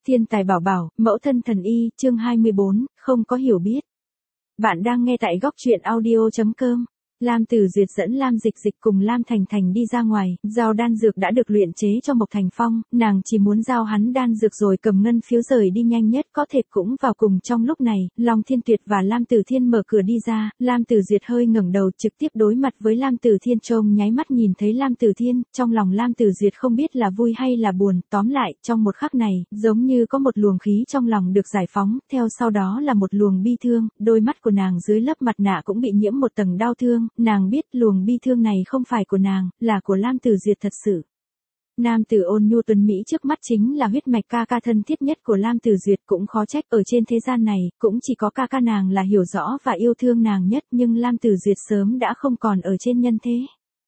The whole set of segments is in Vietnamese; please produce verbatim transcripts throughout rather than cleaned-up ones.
Thiên tài bảo bảo, mẫu thân thần y, chương hai mươi bốn, không có hiểu biết. Bạn đang nghe tại góc truyện audio chấm com. Lam Tử Duyệt dẫn Lam Dịch Dịch cùng Lam Thành Thành đi ra ngoài, giao đan dược đã được luyện chế cho Mộc Thành Phong, nàng chỉ muốn giao hắn đan dược rồi cầm ngân phiếu rời đi nhanh nhất có thể. Cũng vào cùng trong lúc này, Long Thiên Tuyệt và Lam Tử Thiên mở cửa đi ra, Lam Tử Duyệt hơi ngẩng đầu trực tiếp đối mặt với Lam Tử Thiên, trông nháy mắt nhìn thấy Lam Tử Thiên, trong lòng Lam Tử Duyệt không biết là vui hay là buồn, tóm lại, trong một khắc này, giống như có một luồng khí trong lòng được giải phóng, theo sau đó là một luồng bi thương, đôi mắt của nàng dưới lớp mặt nạ cũng bị nhiễm một tầng đau thương. Nàng biết luồng bi thương này không phải của nàng, là của Lam Tử Duyệt thật sự. Nam tử ôn nhu tuấn Mỹ trước mắt chính là huyết mạch ca ca thân thiết nhất của Lam Tử Duyệt, cũng khó trách ở trên thế gian này, cũng chỉ có ca ca nàng là hiểu rõ và yêu thương nàng nhất, nhưng Lam Tử Duyệt sớm đã không còn ở trên nhân thế.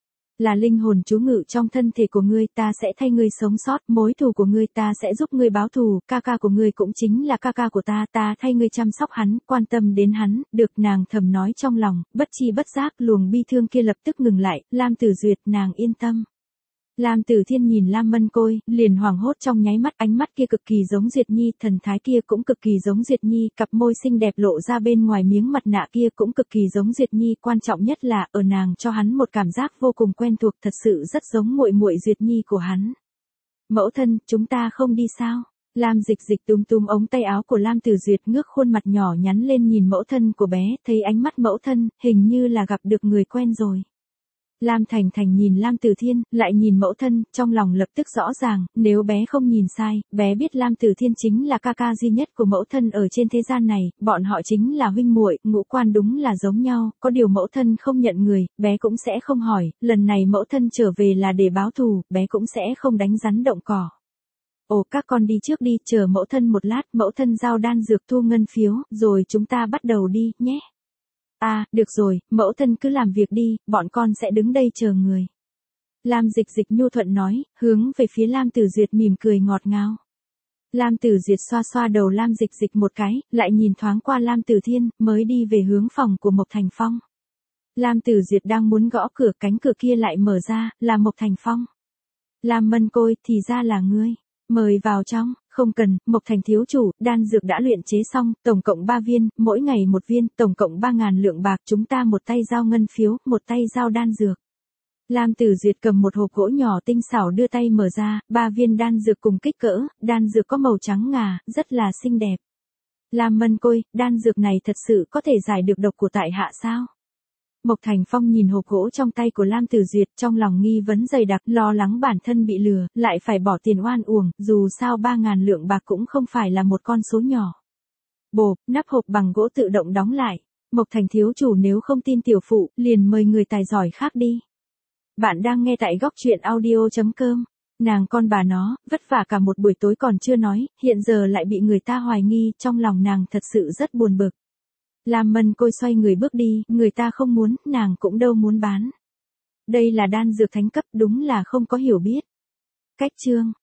Là linh hồn trú ngự trong thân thể của ngươi, ta sẽ thay ngươi sống sót, mối thù của ngươi ta sẽ giúp ngươi báo thù, ca ca của ngươi cũng chính là ca ca của ta, ta thay ngươi chăm sóc hắn, quan tâm đến hắn, được, nàng thầm nói trong lòng, bất chi bất giác luồng bi thương kia lập tức ngừng lại, Lam Tử Duyệt, nàng yên tâm. Lam Tử Thiên nhìn Lam Mân Côi, liền hoảng hốt trong nháy mắt, ánh mắt kia cực kỳ giống Duyệt Nhi, thần thái kia cũng cực kỳ giống Duyệt Nhi, cặp môi xinh đẹp lộ ra bên ngoài miếng mặt nạ kia cũng cực kỳ giống Duyệt Nhi, quan trọng nhất là ở nàng cho hắn một cảm giác vô cùng quen thuộc, thật sự rất giống muội muội Duyệt Nhi của hắn. Mẫu thân, chúng ta không đi sao? Lam Dịch Dịch túm túm ống tay áo của Lam Tử Duyệt, ngước khuôn mặt nhỏ nhắn lên nhìn mẫu thân của bé, thấy ánh mắt mẫu thân, hình như là gặp được người quen rồi. Lam Thành Thành nhìn Lam Tử Thiên, lại nhìn mẫu thân, trong lòng lập tức rõ ràng, nếu bé không nhìn sai, bé biết Lam Tử Thiên chính là ca ca duy nhất của mẫu thân ở trên thế gian này, bọn họ chính là huynh muội, ngũ quan đúng là giống nhau, có điều mẫu thân không nhận người, bé cũng sẽ không hỏi, lần này mẫu thân trở về là để báo thù, bé cũng sẽ không đánh rắn động cỏ. Ồ, các con đi trước đi, chờ mẫu thân một lát, mẫu thân giao đan dược thu ngân phiếu, rồi chúng ta bắt đầu đi, nhé. À, được rồi, mẫu thân cứ làm việc đi, bọn con sẽ đứng đây chờ người. Lam Dịch Dịch nhu thuận nói, hướng về phía Lam Tử Duyệt mỉm cười ngọt ngào. Lam Tử Duyệt xoa xoa đầu Lam Dịch Dịch một cái, lại nhìn thoáng qua Lam Tử Thiên, mới đi về hướng phòng của Mộc Thành Phong. Lam Tử Duyệt đang muốn gõ cửa, cánh cửa kia lại mở ra, là Mộc Thành Phong. Lam Mân Côi, thì ra là ngươi. Mời vào trong. Không cần, Mộc Thành thiếu chủ, đan dược đã luyện chế xong, tổng cộng ba viên, mỗi ngày một viên, tổng cộng ba ngàn lượng bạc, chúng ta một tay giao ngân phiếu, một tay giao đan dược. Lam Tử Duyệt cầm một hộp gỗ nhỏ tinh xảo đưa tay mở ra, ba viên đan dược cùng kích cỡ, đan dược có màu trắng ngà, rất là xinh đẹp. Lam Mân Côi, đan dược này thật sự có thể giải được độc của tại hạ sao? Mộc Thành Phong nhìn hộp gỗ trong tay của Lam Tử Duyệt, trong lòng nghi vấn dày đặc, lo lắng bản thân bị lừa, lại phải bỏ tiền oan uổng, dù sao ba ngàn lượng bạc cũng không phải là một con số nhỏ. Bộp, nắp hộp bằng gỗ tự động đóng lại. Mộc Thành thiếu chủ, nếu không tin tiểu phụ, liền mời người tài giỏi khác đi. Bạn đang nghe tại góc truyện audio chấm com. Nàng con bà nó, vất vả cả một buổi tối còn chưa nói, hiện giờ lại bị người ta hoài nghi, trong lòng nàng thật sự rất buồn bực. Lam Mân Côi xoay người bước đi, người ta không muốn, nàng cũng đâu muốn bán. Đây là đan dược thánh cấp, đúng là không có hiểu biết. Cách chương